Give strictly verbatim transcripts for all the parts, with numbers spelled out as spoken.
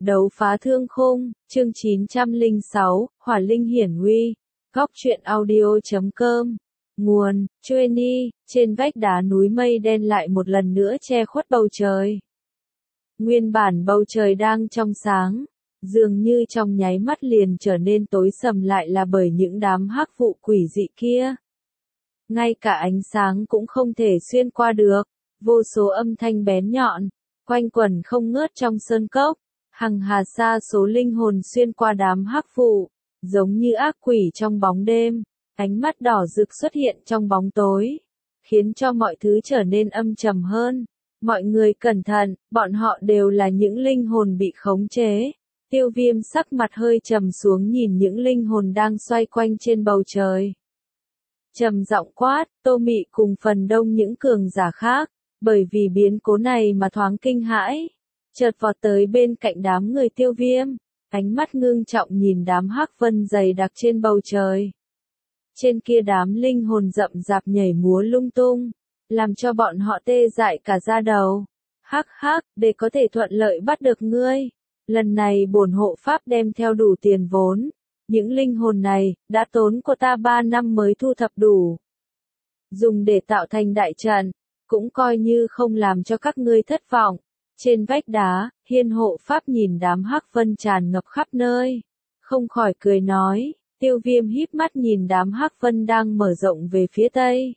Đấu phá thương khung, chương chín trăm lẻ sáu, Hỏa linh hiển uy. Góc truyện audio chấm com. Nguồn, Chueni, trên vách đá núi mây đen lại một lần nữa che khuất bầu trời. Nguyên bản bầu trời đang trong sáng, dường như trong nháy mắt liền trở nên tối sầm lại là bởi những đám hắc vụ quỷ dị kia. Ngay cả ánh sáng cũng không thể xuyên qua được, vô số âm thanh bén nhọn, quanh quẩn không ngớt trong sơn cốc. Hằng hà sa số linh hồn xuyên qua đám hắc vụ, giống như ác quỷ trong bóng đêm, ánh mắt đỏ rực xuất hiện trong bóng tối, khiến cho mọi thứ trở nên âm trầm hơn. Mọi người cẩn thận, bọn họ đều là những linh hồn bị khống chế. Tiêu Viêm sắc mặt hơi trầm xuống nhìn những linh hồn đang xoay quanh trên bầu trời. Trầm giọng quát, Tô Mị cùng phần đông những cường giả khác, bởi vì biến cố này mà thoáng kinh hãi. Chợt vọt tới bên cạnh đám người Tiêu Viêm, ánh mắt ngưng trọng nhìn đám hắc vân dày đặc trên bầu trời. Trên kia đám linh hồn rậm rạp nhảy múa lung tung, làm cho bọn họ tê dại cả da đầu. Hắc hắc, để có thể thuận lợi bắt được ngươi, lần này bổn hộ pháp đem theo đủ tiền vốn. Những linh hồn này, đã tốn của ta ba năm mới thu thập đủ. Dùng để tạo thành đại trận, cũng coi như không làm cho các ngươi thất vọng. Trên vách đá, Hiên hộ pháp nhìn đám hắc vân tràn ngập khắp nơi, không khỏi cười nói. Tiêu Viêm híp mắt nhìn đám hắc vân đang mở rộng về phía tây.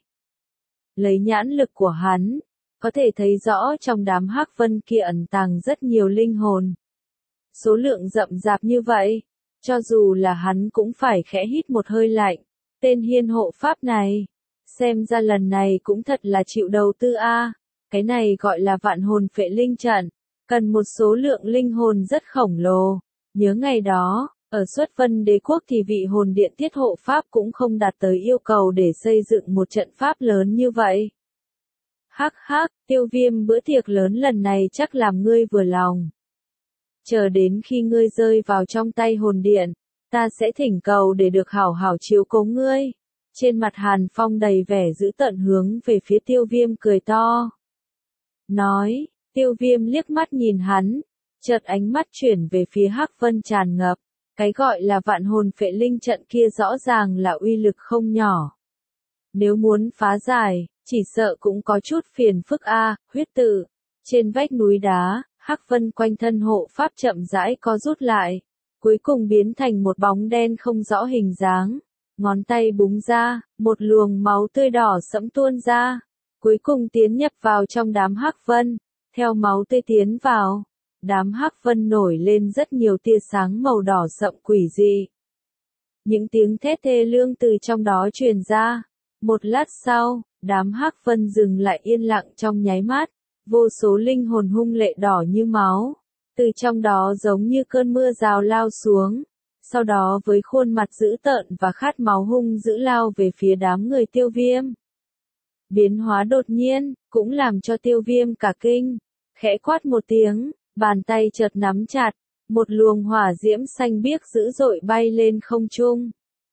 Lấy nhãn lực của hắn, có thể thấy rõ trong đám hắc vân kia ẩn tàng rất nhiều linh hồn. Số lượng rậm rạp như vậy, cho dù là hắn cũng phải khẽ hít một hơi lạnh. Tên Hiên hộ pháp này, xem ra lần này cũng thật là chịu đầu tư a. Cái này gọi là vạn hồn phệ linh trận, cần một số lượng linh hồn rất khổng lồ. Nhớ ngày đó, ở Xuất Vân Đế quốc thì vị hồn điện Tiết hộ pháp cũng không đạt tới yêu cầu để xây dựng một trận pháp lớn như vậy. Hắc hắc, Tiêu Viêm, bữa tiệc lớn lần này chắc làm ngươi vừa lòng. Chờ đến khi ngươi rơi vào trong tay hồn điện, ta sẽ thỉnh cầu để được hảo hảo chiếu cố ngươi. Trên mặt Hàn Phong đầy vẻ dữ tợn hướng về phía Tiêu Viêm cười to. Nói, Tiêu Viêm liếc mắt nhìn hắn, chợt ánh mắt chuyển về phía hắc vân tràn ngập. Cái gọi là vạn hồn phệ linh trận kia rõ ràng là uy lực không nhỏ. Nếu muốn phá giải, chỉ sợ cũng có chút phiền phức a. Huyết tự. Trên vách núi đá, hắc vân quanh thân hộ pháp chậm rãi co rút lại, cuối cùng biến thành một bóng đen không rõ hình dáng. Ngón tay búng ra, một luồng máu tươi đỏ sẫm tuôn ra, cuối cùng tiến nhập vào trong đám hắc vân. Theo máu tươi tiến vào, đám hắc vân nổi lên rất nhiều tia sáng màu đỏ sậm quỷ dị. Những tiếng thét thê lương từ trong đó truyền ra. Một lát sau, đám hắc vân dừng lại yên lặng trong nháy mắt. Vô số linh hồn hung lệ đỏ như máu, từ trong đó giống như cơn mưa rào lao xuống. Sau đó với khuôn mặt dữ tợn và khát máu hung dữ lao về phía đám người Tiêu Viêm. Biến hóa đột nhiên, cũng làm cho Tiêu Viêm cả kinh. Khẽ quát một tiếng, bàn tay chợt nắm chặt, một luồng hỏa diễm xanh biếc dữ dội bay lên không trung.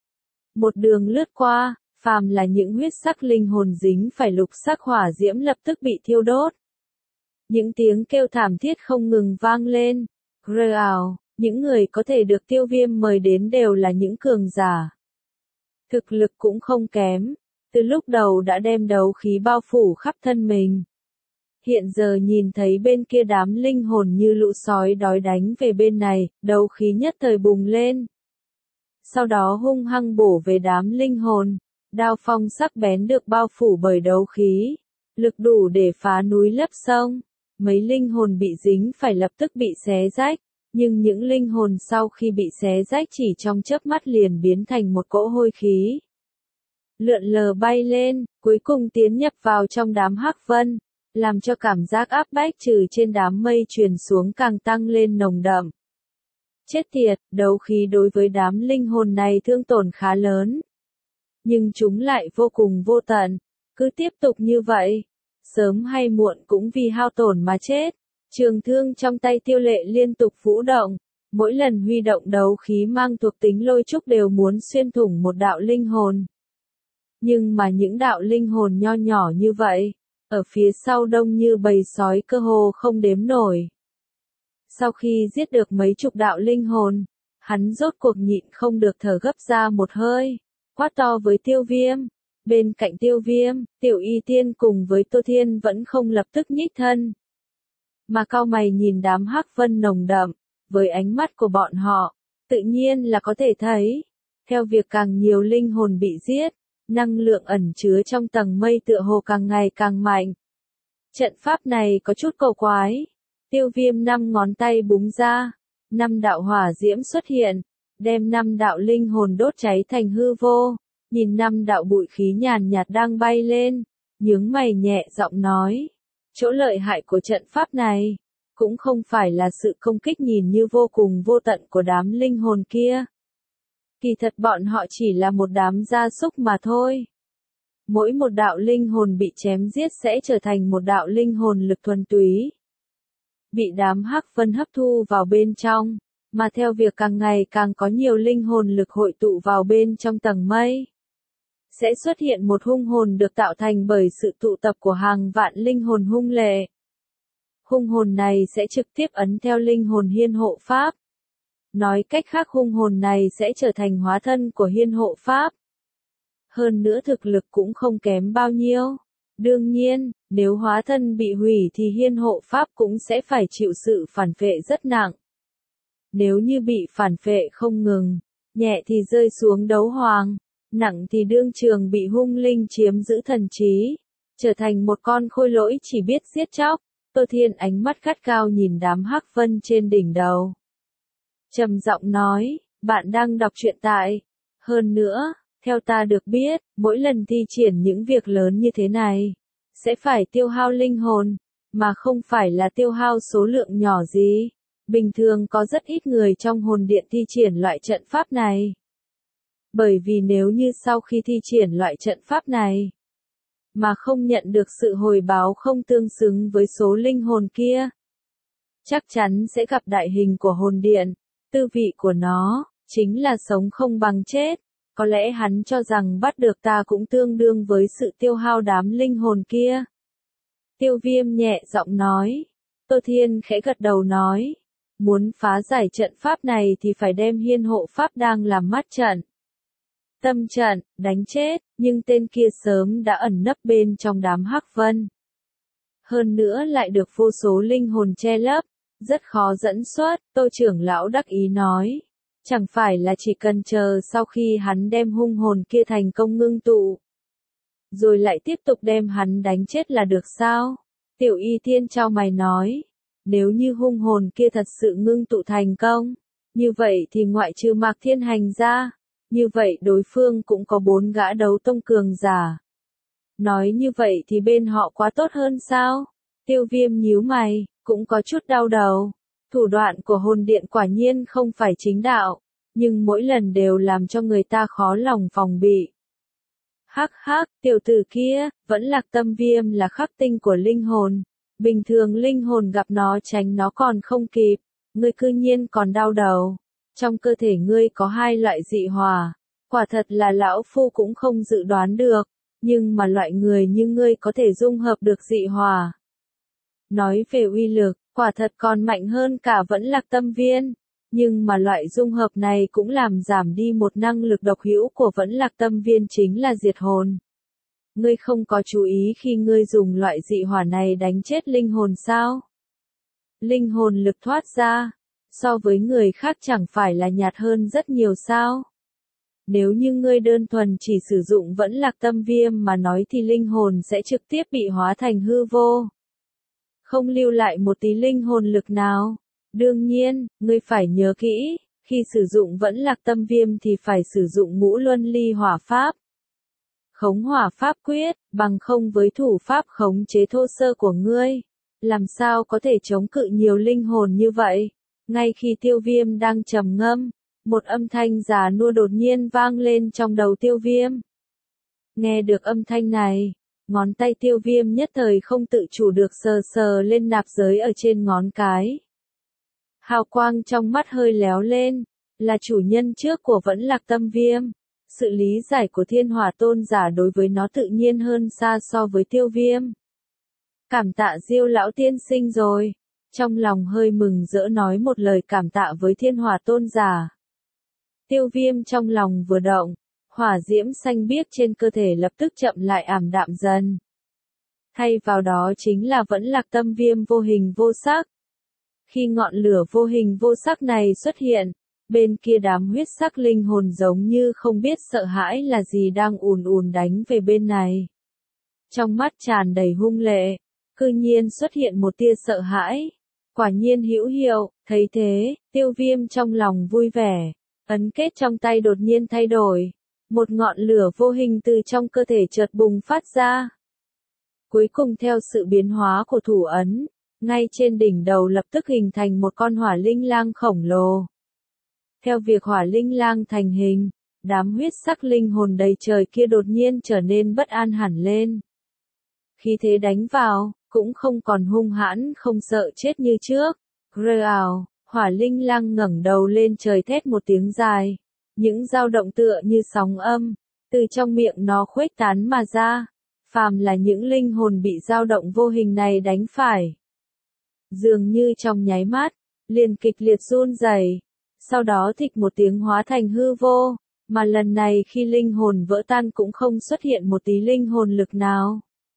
Một đường lướt qua, phàm là những huyết sắc linh hồn dính phải lục sắc hỏa diễm lập tức bị thiêu đốt. Những tiếng kêu thảm thiết không ngừng vang lên. Rào, những người có thể được Tiêu Viêm mời đến đều là những cường giả. Thực lực cũng không kém, từ lúc đầu đã đem đấu khí bao phủ khắp thân mình. Hiện giờ nhìn thấy bên kia đám linh hồn như lũ sói đói đánh về bên này, đấu khí nhất thời bùng lên. Sau đó hung hăng bổ về đám linh hồn, đao phong sắc bén được bao phủ bởi đấu khí, lực đủ để phá núi lấp sông. Mấy linh hồn bị dính phải lập tức bị xé rách, nhưng những linh hồn sau khi bị xé rách chỉ trong chớp mắt liền biến thành một cỗ hôi khí. Lượn lờ bay lên, cuối cùng tiến nhập vào trong đám hắc vân, làm cho cảm giác áp bách trừ trên đám mây truyền xuống càng tăng lên nồng đậm. Chết tiệt, đấu khí đối với đám linh hồn này thương tổn khá lớn. Nhưng chúng lại vô cùng vô tận, cứ tiếp tục như vậy, sớm hay muộn cũng vì hao tổn mà chết. Trường thương trong tay Tiêu Lệ liên tục vũ động, mỗi lần huy động đấu khí mang thuộc tính lôi trúc đều muốn xuyên thủng một đạo linh hồn. Nhưng mà những đạo linh hồn nho nhỏ như vậy, ở phía sau đông như bầy sói cơ hồ không đếm nổi. Sau khi giết được mấy chục đạo linh hồn, hắn rốt cuộc nhịn không được thở gấp ra một hơi, quát to với Tiêu Viêm. Bên cạnh Tiêu Viêm, Tiểu Y Tiên cùng với Tô Thiên vẫn không lập tức nhích thân, mà cau mày nhìn đám hắc vân nồng đậm, với ánh mắt của bọn họ, tự nhiên là có thể thấy, theo việc càng nhiều linh hồn bị giết, năng lượng ẩn chứa trong tầng mây tựa hồ càng ngày càng mạnh. Trận pháp này có chút cầu quái. Tiêu Viêm năm ngón tay búng ra, năm đạo hỏa diễm xuất hiện, đem năm đạo linh hồn đốt cháy thành hư vô, nhìn năm đạo bụi khí nhàn nhạt đang bay lên, nhướng mày nhẹ giọng nói, chỗ lợi hại của trận pháp này, cũng không phải là sự công kích nhìn như vô cùng vô tận của đám linh hồn kia. Kỳ thật bọn họ chỉ là một đám gia súc mà thôi. Mỗi một đạo linh hồn bị chém giết sẽ trở thành một đạo linh hồn lực thuần túy, bị đám hắc vân hấp thu vào bên trong, mà theo việc càng ngày càng có nhiều linh hồn lực hội tụ vào bên trong tầng mây, sẽ xuất hiện một hung hồn được tạo thành bởi sự tụ tập của hàng vạn linh hồn hung lệ. Hung hồn này sẽ trực tiếp ấn theo linh hồn hiên hộ pháp. Nói cách khác hung hồn này sẽ trở thành hóa thân của hiên hộ pháp. Hơn nữa thực lực cũng không kém bao nhiêu. Đương nhiên, nếu hóa thân bị hủy thì hiên hộ pháp cũng sẽ phải chịu sự phản phệ rất nặng. Nếu như bị phản phệ không ngừng, nhẹ thì rơi xuống đấu hoàng, nặng thì đương trường bị hung linh chiếm giữ thần trí, trở thành một con khôi lỗi chỉ biết giết chóc. Tô Thiên ánh mắt gắt cao nhìn đám hắc vân trên đỉnh đầu, trầm giọng nói, bạn đang đọc truyện tại. Hơn nữa, theo ta được biết, mỗi lần thi triển những việc lớn như thế này, sẽ phải tiêu hao linh hồn, mà không phải là tiêu hao số lượng nhỏ gì. Bình thường có rất ít người trong hồn điện thi triển loại trận pháp này. Bởi vì nếu như sau khi thi triển loại trận pháp này, mà không nhận được sự hồi báo không tương xứng với số linh hồn kia, chắc chắn sẽ gặp đại hình của hồn điện. Tư vị của nó, chính là sống không bằng chết. Có lẽ hắn cho rằng bắt được ta cũng tương đương với sự tiêu hao đám linh hồn kia. Tiêu Viêm nhẹ giọng nói. Tô Thiên khẽ gật đầu nói. Muốn phá giải trận pháp này thì phải đem hiên hộ pháp đang làm mắt trận. Tâm trận, đánh chết, nhưng tên kia sớm đã ẩn nấp bên trong đám hắc vân. Hơn nữa lại được vô số linh hồn che lấp, rất khó dẫn xuất, Tô trưởng lão đắc ý nói. Chẳng phải là chỉ cần chờ sau khi hắn đem hung hồn kia thành công ngưng tụ, rồi lại tiếp tục đem hắn đánh chết là được sao? Tiểu Y Tiên chau mày nói, nếu như hung hồn kia thật sự ngưng tụ thành công, như vậy thì ngoại trừ Mạc Thiên Hành ra, như vậy đối phương cũng có bốn gã đấu tông cường giả. Nói như vậy thì bên họ quá tốt hơn sao? Tiêu Viêm nhíu mày, cũng có chút đau đầu. Thủ đoạn của hồn điện quả nhiên không phải chính đạo, nhưng mỗi lần đều làm cho người ta khó lòng phòng bị. Hắc hắc, tiểu tử kia, vẫn Lạc Tâm Viêm là khắc tinh của linh hồn. Bình thường linh hồn gặp nó tránh nó còn không kịp, ngươi cư nhiên còn đau đầu. Trong cơ thể ngươi có hai loại dị hỏa, quả thật là lão phu cũng không dự đoán được, nhưng mà loại người như ngươi có thể dung hợp được dị hỏa. Nói về uy lực, quả thật còn mạnh hơn cả Vẫn Lạc Tâm Viên, nhưng mà loại dung hợp này cũng làm giảm đi một năng lực độc hữu của Vẫn Lạc Tâm Viên chính là diệt hồn. Ngươi không có chú ý khi ngươi dùng loại dị hỏa này đánh chết linh hồn sao? Linh hồn lực thoát ra, so với người khác chẳng phải là nhạt hơn rất nhiều sao? Nếu như ngươi đơn thuần chỉ sử dụng Vẫn Lạc Tâm Viêm mà nói thì linh hồn sẽ trực tiếp bị hóa thành hư vô, không lưu lại một tí linh hồn lực nào. Đương nhiên, ngươi phải nhớ kỹ, khi sử dụng Vẫn Lạc Tâm Viêm thì phải sử dụng Ngũ Luân Ly Hỏa Pháp. Khống hỏa pháp quyết, bằng không với thủ pháp khống chế thô sơ của ngươi, làm sao có thể chống cự nhiều linh hồn như vậy? Ngay khi Tiêu Viêm đang trầm ngâm, một âm thanh già nua đột nhiên vang lên trong đầu Tiêu Viêm. Nghe được âm thanh này, ngón tay Tiêu Viêm nhất thời không tự chủ được sờ sờ lên nạp giới ở trên ngón cái. Hào quang trong mắt hơi léo lên, là chủ nhân trước của Vẫn Lạc Tâm Viêm. Sự lý giải của Thiên Hỏa Tôn giả đối với nó tự nhiên hơn xa so với Tiêu Viêm. Cảm tạ Diêu lão tiên sinh rồi. trong lòng hơi mừng rỡ nói một lời cảm tạ với thiên hỏa tôn giả. Tiêu Viêm trong lòng vừa động, hỏa diễm xanh biếc trên cơ thể lập tức chậm lại ảm đạm dần. Thay vào đó chính là vẫn lạc tâm viêm vô hình vô sắc. Khi ngọn lửa vô hình vô sắc này xuất hiện, bên kia đám huyết sắc linh hồn giống như không biết sợ hãi là gì đang ùn ùn đánh về bên này. Trong mắt tràn đầy hung lệ, cư nhiên xuất hiện một tia sợ hãi. Quả nhiên hữu hiệu, thấy thế, Tiêu Viêm trong lòng vui vẻ, ấn kết trong tay đột nhiên thay đổi. Một ngọn lửa vô hình từ trong cơ thể chợt bùng phát ra. Cuối cùng theo sự biến hóa của thủ ấn, ngay trên đỉnh đầu lập tức hình thành một con hỏa linh lang khổng lồ. Theo việc hỏa linh lang thành hình, đám huyết sắc linh hồn đầy trời kia đột nhiên trở nên bất an hẳn lên. Khi thế đánh vào, cũng không còn hung hãn không sợ chết như trước. Rơ ào, hỏa linh lang ngẩng đầu lên trời thét một tiếng dài. Những dao động tựa như sóng âm, từ trong miệng nó khuếch tán mà ra. Phàm là những linh hồn bị dao động vô hình này đánh phải. Dường như trong nháy mắt, liền kịch liệt run rẩy, sau đó thịch một tiếng hóa thành hư vô, mà lần này khi linh hồn vỡ tan cũng không xuất hiện một tí linh hồn lực nào.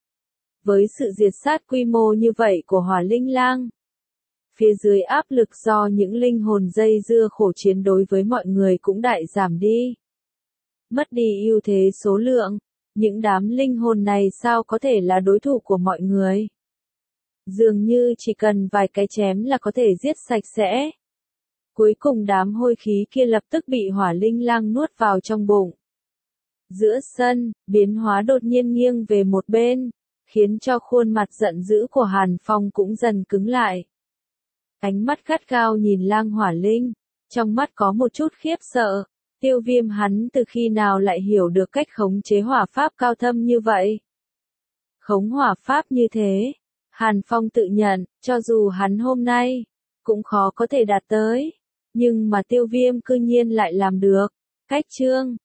Với sự diệt sát quy mô như vậy của hỏa linh lang, phía dưới áp lực do những linh hồn dây dưa khổ chiến đối với mọi người cũng đại giảm đi. Mất đi ưu thế số lượng, những đám linh hồn này sao có thể là đối thủ của mọi người? Dường như chỉ cần vài cái chém là có thể giết sạch sẽ. Cuối cùng đám hôi khí kia lập tức bị hỏa linh lang nuốt vào trong bụng. Giữa sân, biến hóa đột nhiên nghiêng về một bên, khiến cho khuôn mặt giận dữ của Hàn Phong cũng dần cứng lại. Ánh mắt gắt gao nhìn lang hỏa linh, trong mắt có một chút khiếp sợ. Tiêu Viêm hắn từ khi nào lại hiểu được cách khống chế hỏa pháp cao thâm như vậy? Khống hỏa pháp như thế, Hàn Phong tự nhận, cho dù hắn hôm nay, cũng khó có thể đạt tới. Nhưng mà Tiêu Viêm cư nhiên lại làm được. Cách chương